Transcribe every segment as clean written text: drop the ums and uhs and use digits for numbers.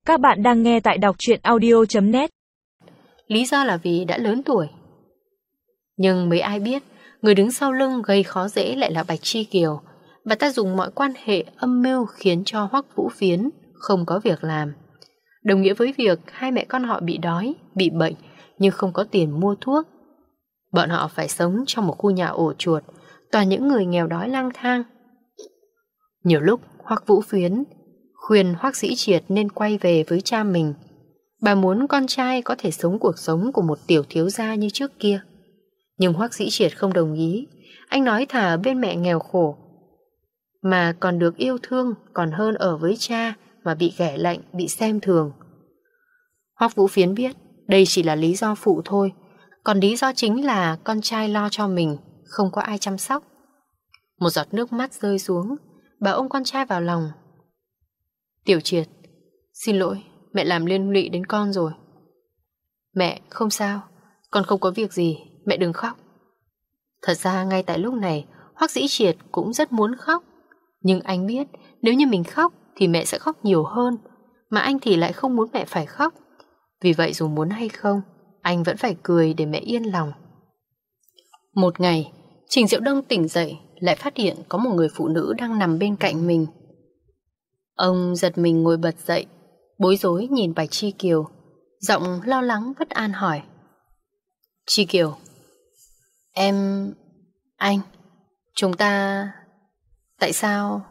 Các bạn đang nghe tại đọc truyện audio.net. Lý do là vì đã lớn tuổi. Nhưng mấy ai biết, người đứng sau lưng gây khó dễ lại là Bạch Chi Kiều. Bà ta dùng mọi quan hệ âm mưu khiến cho Hoắc Vũ Phiến không có việc làm. Đồng nghĩa với việc hai mẹ con họ bị đói, bị bệnh nhưng không có tiền mua thuốc. Bọn họ phải sống trong một khu nhà ổ chuột, toàn những người nghèo đói lang thang. Nhiều lúc Hoắc Vũ Phiến khuyên Hoắc Dĩ Triệt nên quay về với cha mình. Bà muốn con trai có thể sống cuộc sống của một tiểu thiếu gia như trước kia. Nhưng Hoắc Dĩ Triệt không đồng ý. Anh nói thà ở bên mẹ nghèo khổ mà còn được yêu thương còn hơn ở với cha mà bị ghẻ lạnh, bị xem thường. Hoắc Vũ Phiến biết đây chỉ là lý do phụ thôi, còn lý do chính là con trai lo cho mình, không có ai chăm sóc. Một giọt nước mắt rơi xuống, bà ôm con trai vào lòng. Tiểu Triệt, xin lỗi, mẹ làm liên lụy đến con rồi. Mẹ, không sao, con không có việc gì, mẹ đừng khóc. Thật ra ngay tại lúc này, Hoắc Dĩ Triệt cũng rất muốn khóc. Nhưng anh biết nếu như mình khóc thì mẹ sẽ khóc nhiều hơn, mà anh thì lại không muốn mẹ phải khóc. Vì vậy dù muốn hay không, anh vẫn phải cười để mẹ yên lòng. Một ngày, Trình Diệu Đông tỉnh dậy, lại phát hiện có một người phụ nữ đang nằm bên cạnh mình. Ông giật mình ngồi bật dậy, bối rối nhìn Bạch Chi Kiều, giọng lo lắng bất an hỏi. Chi Kiều, anh, chúng ta... Tại sao?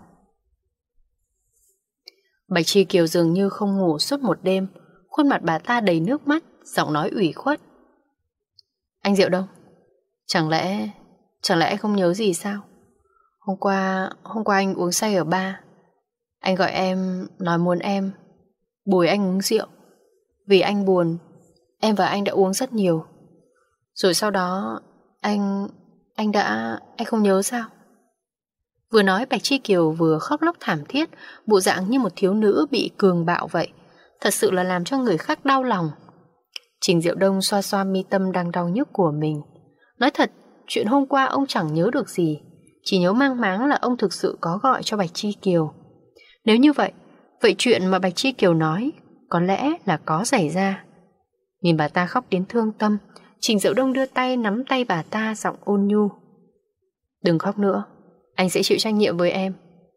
Bạch Chi Kiều dường như không ngủ suốt một đêm, khuôn mặt bà ta đầy nước mắt, giọng nói ủy khuất. Anh Diệu Đông, chẳng lẽ anh không nhớ gì sao? Hôm qua anh uống say ở bar. Anh gọi em, nói muốn em bồi anh uống rượu. Vì anh buồn, em và anh đã uống rất nhiều. Rồi sau đó anh không nhớ sao? Vừa nói Bạch Chi Kiều vừa khóc lóc thảm thiết, bộ dạng như một thiếu nữ bị cường bạo vậy. Thật sự là làm cho người khác đau lòng. Trình Diệu Đông xoa xoa mi tâm đang đau nhức của mình. Nói thật, chuyện hôm qua ông chẳng nhớ được gì, chỉ nhớ mang máng là ông thực sự có gọi cho Bạch Chi Kiều. Nếu như vậy chuyện mà Bạch Chi Kiều nói có lẽ là có xảy ra. Nhìn bà ta khóc đến thương tâm, Trình Diệu Đông đưa tay nắm tay bà ta, giọng ôn nhu. Đừng khóc nữa, anh sẽ chịu trách nhiệm với em.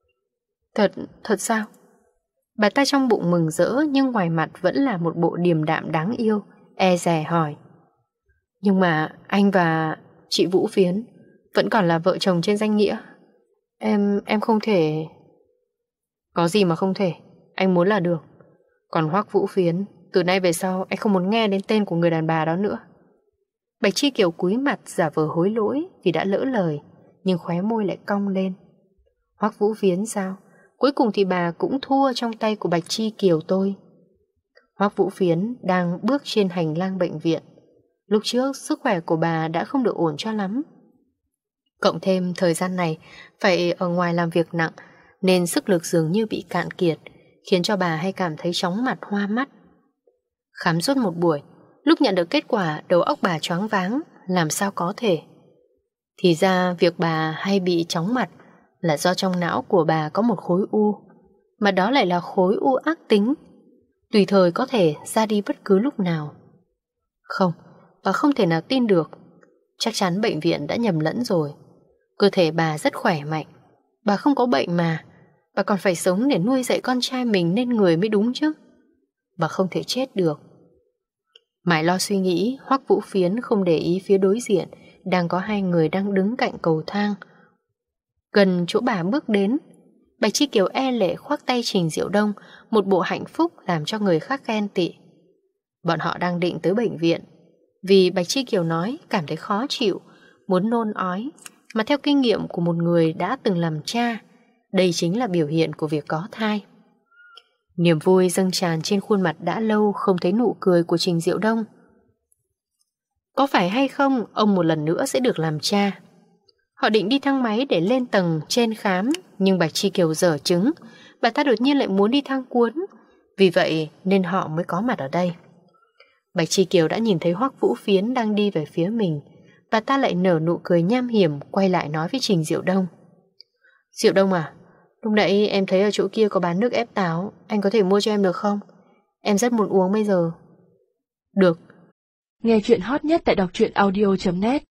Thật sao? Bà ta trong bụng mừng rỡ nhưng ngoài mặt vẫn là một bộ điềm đạm đáng yêu, e dè hỏi. Nhưng mà anh và chị Vũ Phiến vẫn còn là vợ chồng trên danh nghĩa. Em không thể... Có gì mà không thể, anh muốn là được. Còn Hoắc Vũ Phiến, từ nay về sau anh không muốn nghe đến tên của người đàn bà đó nữa. Bạch Chi Kiều cúi mặt giả vờ hối lỗi vì đã lỡ lời, nhưng khóe môi lại cong lên. Hoắc Vũ Phiến sao? Cuối cùng thì bà cũng thua trong tay của Bạch Chi Kiều tôi. Hoắc Vũ Phiến đang bước trên hành lang bệnh viện. Lúc trước sức khỏe của bà đã không được ổn cho lắm. Cộng thêm thời gian này phải ở ngoài làm việc nặng, nên sức lực dường như bị cạn kiệt, khiến cho bà hay cảm thấy chóng mặt hoa mắt. Khám suốt một buổi, lúc nhận được kết quả đầu óc bà choáng váng, làm sao có thể. Thì ra việc bà hay bị chóng mặt là do trong não của bà có một khối u, mà đó lại là khối u ác tính, tùy thời có thể ra đi bất cứ lúc nào. Không, bà không thể nào tin được. Chắc chắn bệnh viện đã nhầm lẫn rồi. Cơ thể bà rất khỏe mạnh, bà không có bệnh mà. Bà còn phải sống để nuôi dạy con trai mình nên người mới đúng chứ. Bà không thể chết được. Mãi lo suy nghĩ, Hoắc Vũ Phiến không để ý phía đối diện đang có hai người đang đứng cạnh cầu thang. Gần chỗ bà bước đến, Bạch Chi Kiều e lệ khoác tay Trình Diệu Đông, một bộ hạnh phúc làm cho người khác ghen tị. Bọn họ đang định tới bệnh viện, vì Bạch Chi Kiều nói cảm thấy khó chịu, muốn nôn ói, mà theo kinh nghiệm của một người đã từng làm cha, đây chính là biểu hiện của việc có thai. Niềm vui dâng tràn trên khuôn mặt đã lâu không thấy nụ cười của Trình Diệu Đông. Có phải hay không ông một lần nữa sẽ được làm cha? Họ định đi thang máy để lên tầng trên khám, nhưng Bạch Chi Kiều dở trứng, bà ta đột nhiên lại muốn đi thang cuốn, vì vậy nên họ mới có mặt ở đây. Bạch Chi Kiều đã nhìn thấy Hoắc Vũ Phiến đang đi về phía mình, bà ta lại nở nụ cười nham hiểm, quay lại nói với Trình Diệu Đông. Diệu Đông à, lúc nãy em thấy ở chỗ kia có bán nước ép táo, anh có thể mua cho em được không? Em rất muốn uống bây giờ. Được. Nghe chuyện hot nhất tại đọc truyện audio.net